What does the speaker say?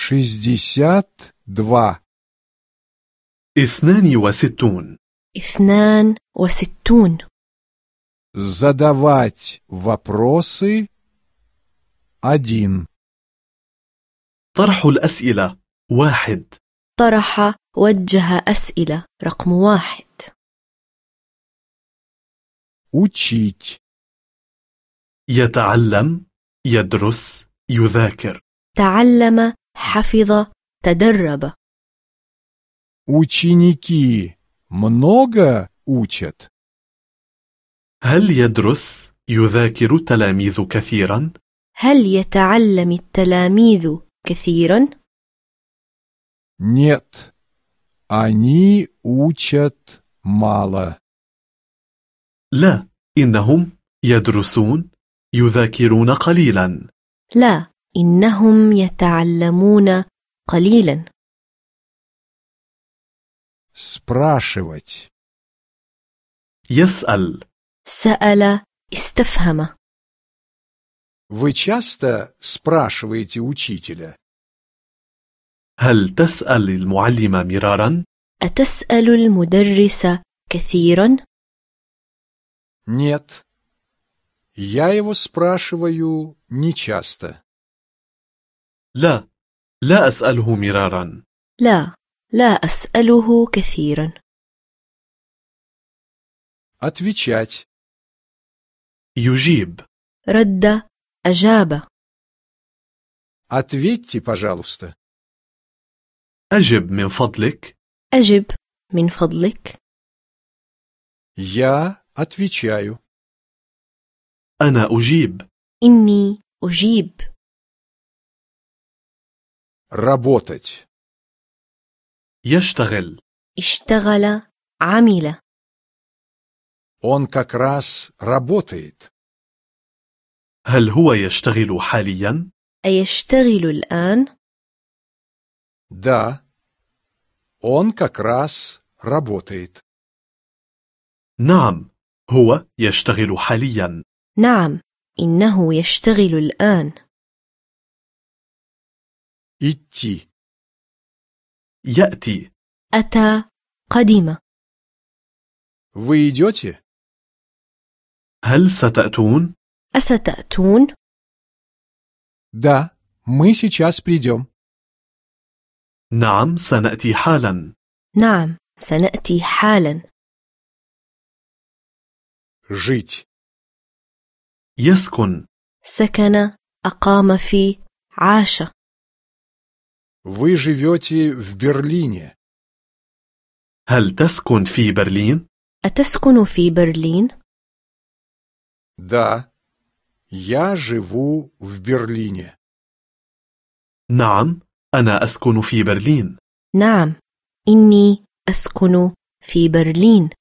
62. 62. 62. Задавать вопросы 1. طرح الأسئلة 1. وجه أسئلة رقم 1. Учить. يتعلم، يدرس، يذاكر. تعلم، حفظ، تدرب. Ученики много учат. هل يدرس، يذاكر التلاميذ كثيرا؟ هل يتعلم التلاميذ كثيرا؟ Нет, они учат мало. لا، إنهم يدرسون، يذاكرون قليلا. لا، إنهم يتعلمون قليلا. Спрашивать. يسأل. سأل، استفهم. Вы часто спрашиваете учителя? هل تسأل المعلم مرارا؟ أتسأل المدرس كثيرا؟ Нет. Я его спрашиваю нечасто. لا، لا أسأله مرارا. لا، لا أسأله كثيرا. Отвечать. يجيب. رد، أجاب. Ответьте, пожалуйста. أجب من فضلك. أجب من فضلك. Я отвечаю. أنا أجيب. إني أجيب. Работать. يشتغل. اشتغل، عمل. Он как раз работает. هل هو يشتغل حاليا؟ أيشتغل الآن؟ Да, он как раз работает. نعم، هو يشتغل حاليا. نعم، إنه يشتغل الآن. Идти. يأتي. أتى، قدم. Вы идете? هل ستأتون؟ أستأتون؟ Да, мы сейчас придем. نعم، سنأتي حالا. نعم، سنأتي حالا. Жить. يسكن. سكن، أقام في، عاش. Вы живете в Берлине. هل تسكن في برلين؟ أتسكن في برلين؟ Да, я живу в Берлине. نعم، أنا أسكن في برلين. نعم، إني أسكن في برلين.